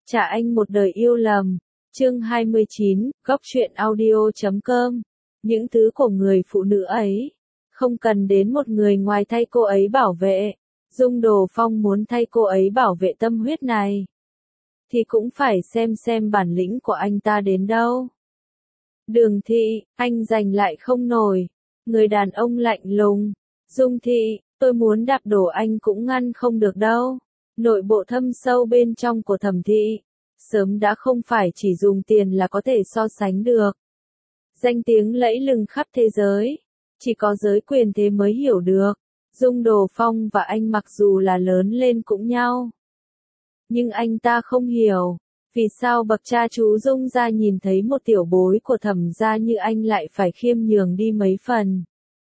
Trả anh một đời yêu lầm. Chương 29, góc truyện audio.com. Những thứ của người phụ nữ ấy, không cần đến một người ngoài thay cô ấy bảo vệ. Dung Đồ Phong muốn thay cô ấy bảo vệ tâm huyết này, thì cũng phải xem bản lĩnh của anh ta đến đâu. Đường Thị, anh giành lại không nổi. Người đàn ông lạnh lùng. Dung Thị, tôi muốn đạp đổ anh cũng ngăn không được đâu. Nội bộ thâm sâu bên trong của Thẩm Thị, sớm đã không phải chỉ dùng tiền là có thể so sánh được. Danh tiếng lẫy lừng khắp thế giới, chỉ có giới quyền thế mới hiểu được. Dung Đồ Phong và anh mặc dù là lớn lên cũng nhau, nhưng anh ta không hiểu, vì sao bậc cha chú Dung gia nhìn thấy một tiểu bối của Thẩm gia như anh lại phải khiêm nhường đi mấy phần.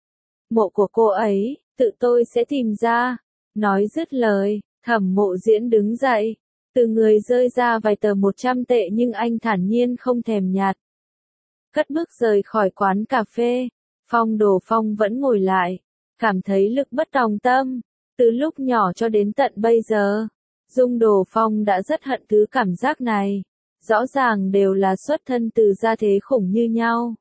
Mộ của cô ấy, tự tôi sẽ tìm ra. Nói dứt lời, Thẩm Mộ Diễn đứng dậy, từ người rơi ra vài tờ 100 tệ nhưng anh thản nhiên không thèm nhặt. Cất bước rời khỏi quán cà phê, Phong Đồ Phong vẫn ngồi lại, cảm thấy lực bất tòng tâm. Từ lúc nhỏ cho đến tận bây giờ, Dung Đồ Phong đã rất hận thứ cảm giác này. Rõ ràng đều là xuất thân từ gia thế khủng như nhau.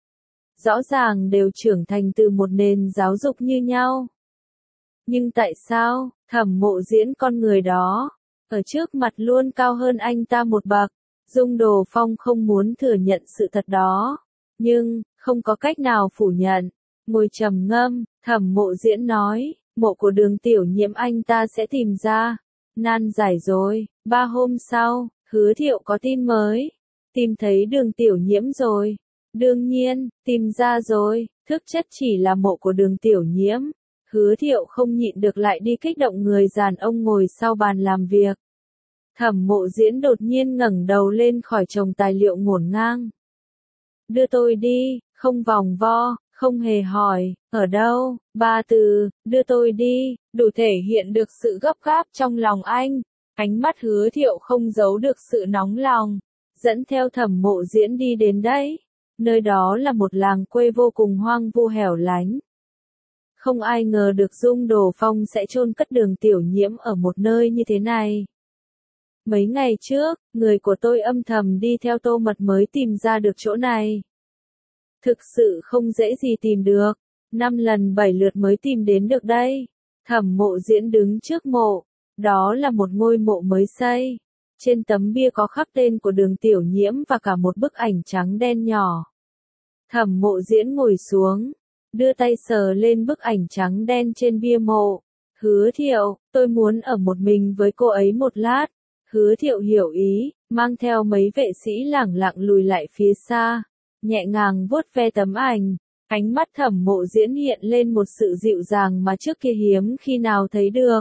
Rõ ràng đều trưởng thành từ một nền giáo dục như nhau. Nhưng tại sao, Thẩm Mộ Diễn con người đó, ở trước mặt luôn cao hơn anh ta một bậc? Dung Đồ Phong không muốn thừa nhận sự thật đó, nhưng, không có cách nào phủ nhận. Ngồi trầm ngâm, Thẩm Mộ Diễn nói, mộ của Đường Tiểu Nhiễm anh ta sẽ tìm ra. Nan giải rồi. 3 hôm sau, Hứa Thiệu có tin mới. Tìm thấy Đường Tiểu Nhiễm rồi. Đương nhiên, tìm ra rồi, thực chất chỉ là mộ của Đường Tiểu Nhiễm. Hứa Thiệu không nhịn được lại đi kích động người đàn ông ngồi sau bàn làm việc. Thẩm Mộ Diễn đột nhiên ngẩng đầu lên khỏi chồng tài liệu ngổn ngang. Đưa tôi đi, không vòng vo, không hề hỏi, ở đâu, 3 từ, đưa tôi đi, đủ thể hiện được sự gấp gáp trong lòng anh. Ánh mắt Hứa Thiệu không giấu được sự nóng lòng, dẫn theo Thẩm Mộ Diễn đi đến đấy. Nơi đó là một làng quê vô cùng hoang vu hẻo lánh. Không ai ngờ được Dung Đồ Phong sẽ chôn cất Đường Tiểu Nhiễm ở một nơi như thế này. Mấy ngày trước, người của tôi âm thầm đi theo Tô Mật mới tìm ra được chỗ này. Thực sự không dễ gì tìm được, 5 lần 7 lượt mới tìm đến được đây. Thẩm Mộ Diễn đứng trước mộ, đó là một ngôi mộ mới xây. Trên tấm bia có khắc tên của Đường Tiểu Nhiễm và cả một bức ảnh trắng đen nhỏ. Thẩm Mộ Diễn ngồi xuống, đưa tay sờ lên bức ảnh trắng đen trên bia mộ. Hứa Thiệu, tôi muốn ở một mình với cô ấy một lát. Hứa Thiệu hiểu ý, mang theo mấy vệ sĩ lẳng lặng lùi lại phía xa, nhẹ nhàng vuốt ve tấm ảnh. Ánh mắt Thẩm Mộ Diễn hiện lên một sự dịu dàng mà trước kia hiếm khi nào thấy được.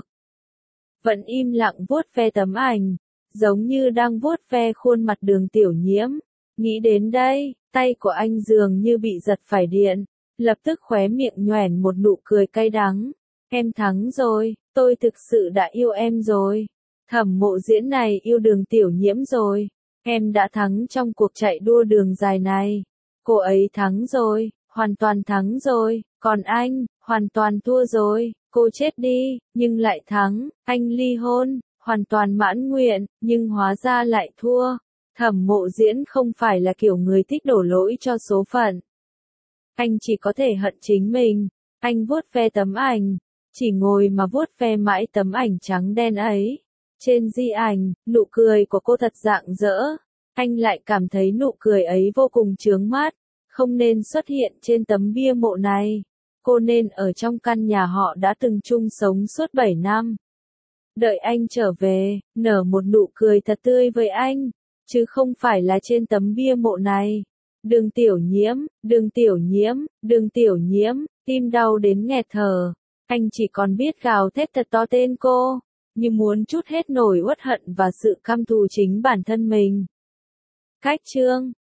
Vẫn im lặng vuốt ve tấm ảnh, giống như đang vuốt ve khuôn mặt Đường Tiểu Nhiễm. Nghĩ đến đây, tay của anh dường như bị giật phải điện, lập tức khóe miệng nhoẻn một nụ cười cay đắng. Em thắng rồi, tôi thực sự đã yêu em rồi. Thẩm Mộ Diễn này yêu Đường Tiểu Nhiễm rồi. Em đã thắng trong cuộc chạy đua đường dài này. Cô ấy thắng rồi, hoàn toàn thắng rồi. Còn anh, hoàn toàn thua rồi. Cô chết đi, nhưng lại thắng. Anh ly hôn, hoàn toàn mãn nguyện, nhưng hóa ra lại thua. Thẩm Mộ Diễn không phải là kiểu người thích đổ lỗi cho số phận. Anh chỉ có thể hận chính mình. Anh vuốt ve tấm ảnh, chỉ ngồi mà vuốt ve mãi tấm ảnh trắng đen ấy. Trên di ảnh, nụ cười của cô thật rạng rỡ. Anh lại cảm thấy nụ cười ấy vô cùng chướng mắt. Không nên xuất hiện trên tấm bia mộ này. Cô nên ở trong căn nhà họ đã từng chung sống suốt 7 năm. Đợi anh trở về, nở một nụ cười thật tươi với anh, chứ không phải là trên tấm bia mộ này. Đường Tiểu Nhiễm, Đường Tiểu Nhiễm, Đường Tiểu Nhiễm, tim đau đến nghẹt thở. Anh chỉ còn biết gào thét thật to tên cô, như muốn trút hết nỗi uất hận và sự căm thù chính bản thân mình. Cách chương